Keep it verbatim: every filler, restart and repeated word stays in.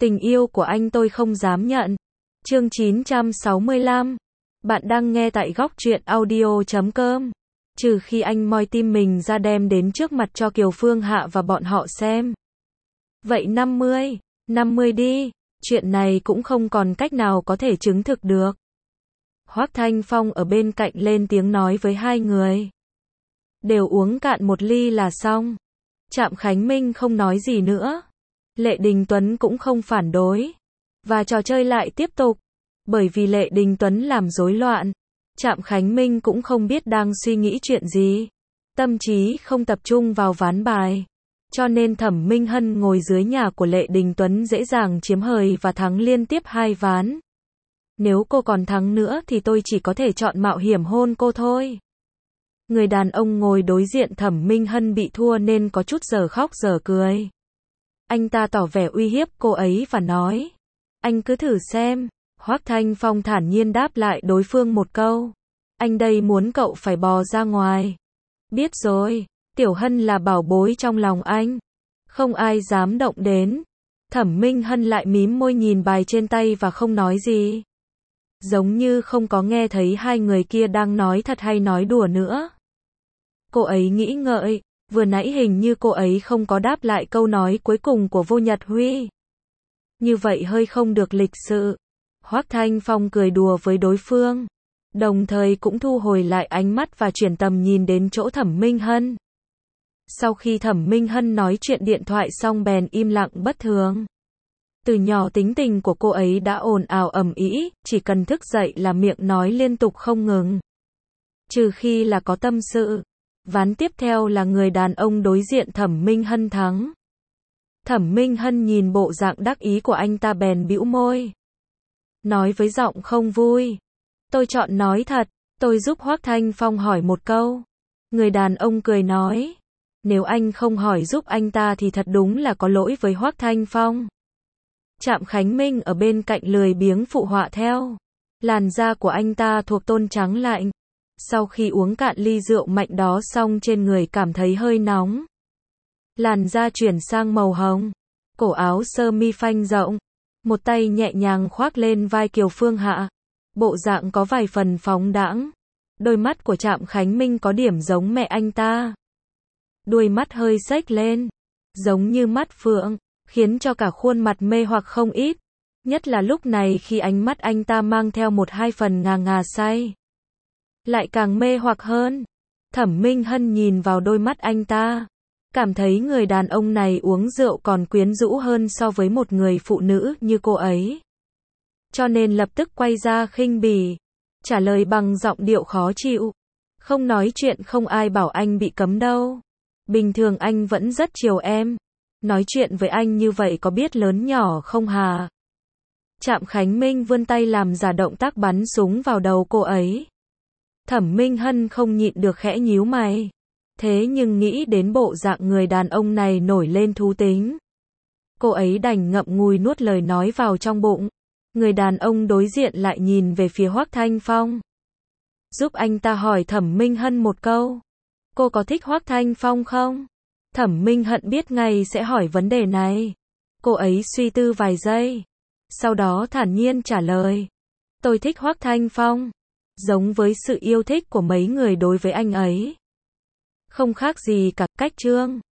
Tình yêu của anh tôi không dám nhận. Chương chín trăm sáu mươi lăm. Bạn đang nghe tại góc truyện audio chấm com. Trừ khi anh moi tim mình ra đem đến trước mặt cho Kiều Phương Hạ và bọn họ xem. Vậy năm mươi, năm mươi đi, chuyện này cũng không còn cách nào có thể chứng thực được. Hoắc Thanh Phong ở bên cạnh lên tiếng nói với hai người. Đều uống cạn một ly là xong. Trạm Khánh Minh không nói gì nữa. Lệ Đình Tuấn cũng không phản đối. Và trò chơi lại tiếp tục. Bởi vì Lệ Đình Tuấn làm rối loạn. Trạm Khánh Minh cũng không biết đang suy nghĩ chuyện gì. Tâm trí không tập trung vào ván bài. Cho nên Thẩm Minh Hân ngồi dưới nhà của Lệ Đình Tuấn dễ dàng chiếm hời và thắng liên tiếp hai ván. Nếu cô còn thắng nữa thì tôi chỉ có thể chọn mạo hiểm hôn cô thôi. Người đàn ông ngồi đối diện Thẩm Minh Hân bị thua nên có chút giờ khóc giờ cười. Anh ta tỏ vẻ uy hiếp cô ấy và nói. Anh cứ thử xem. Hoắc Thanh Phong thản nhiên đáp lại đối phương một câu. Anh đây muốn cậu phải bò ra ngoài. Biết rồi, Tiểu Hân là bảo bối trong lòng anh. Không ai dám động đến. Thẩm Minh Hân lại mím môi nhìn bài trên tay và không nói gì. Giống như không có nghe thấy hai người kia đang nói thật hay nói đùa nữa. Cô ấy nghĩ ngợi, vừa nãy hình như cô ấy không có đáp lại câu nói cuối cùng của Vô Nhật Huy. Như vậy hơi không được lịch sự. Hoắc Thanh Phong cười đùa với đối phương, đồng thời cũng thu hồi lại ánh mắt và chuyển tầm nhìn đến chỗ Thẩm Minh Hân. Sau khi Thẩm Minh Hân nói chuyện điện thoại xong bèn im lặng bất thường. Từ nhỏ tính tình của cô ấy đã ồn ào ầm ĩ, chỉ cần thức dậy là miệng nói liên tục không ngừng. Trừ khi là có tâm sự. Ván tiếp theo là người đàn ông đối diện Thẩm Minh Hân thắng. Thẩm Minh Hân nhìn bộ dạng đắc ý của anh ta bèn bĩu môi. Nói với giọng không vui. Tôi chọn nói thật, tôi giúp Hoắc Thanh Phong hỏi một câu. Người đàn ông cười nói. Nếu anh không hỏi giúp anh ta thì thật đúng là có lỗi với Hoắc Thanh Phong. Trạm Khánh Minh ở bên cạnh lười biếng phụ họa theo. Làn da của anh ta thuộc tôn trắng lạnh. Sau khi uống cạn ly rượu mạnh đó xong trên người cảm thấy hơi nóng. Làn da chuyển sang màu hồng. Cổ áo sơ mi phanh rộng. Một tay nhẹ nhàng khoác lên vai Kiều Phương Hạ. Bộ dạng có vài phần phóng đãng. Đôi mắt của Trạm Khánh Minh có điểm giống mẹ anh ta. Đuôi mắt hơi xếch lên. Giống như mắt phượng. Khiến cho cả khuôn mặt mê hoặc không ít. Nhất là lúc này khi ánh mắt anh ta mang theo một hai phần ngà ngà say. Lại càng mê hoặc hơn. Thẩm Minh Hân nhìn vào đôi mắt anh ta. Cảm thấy người đàn ông này uống rượu còn quyến rũ hơn so với một người phụ nữ như cô ấy. Cho nên lập tức quay ra khinh bỉ. Trả lời bằng giọng điệu khó chịu. Không nói chuyện không ai bảo anh bị cấm đâu. Bình thường anh vẫn rất chiều em. Nói chuyện với anh như vậy có biết lớn nhỏ không hà? Trạm Khánh Minh vươn tay làm giả động tác bắn súng vào đầu cô ấy. Thẩm Minh Hân không nhịn được khẽ nhíu mày. Thế nhưng nghĩ đến bộ dạng người đàn ông này nổi lên thú tính. Cô ấy đành ngậm ngùi nuốt lời nói vào trong bụng. Người đàn ông đối diện lại nhìn về phía Hoắc Thanh Phong. Giúp anh ta hỏi Thẩm Minh Hân một câu. Cô có thích Hoắc Thanh Phong không? Thẩm Minh Hân biết ngay sẽ hỏi vấn đề này. Cô ấy suy tư vài giây. Sau đó thản nhiên trả lời. Tôi thích Hoắc Thanh Phong. Giống với sự yêu thích của mấy người đối với anh ấy. Không khác gì cả cách Trương.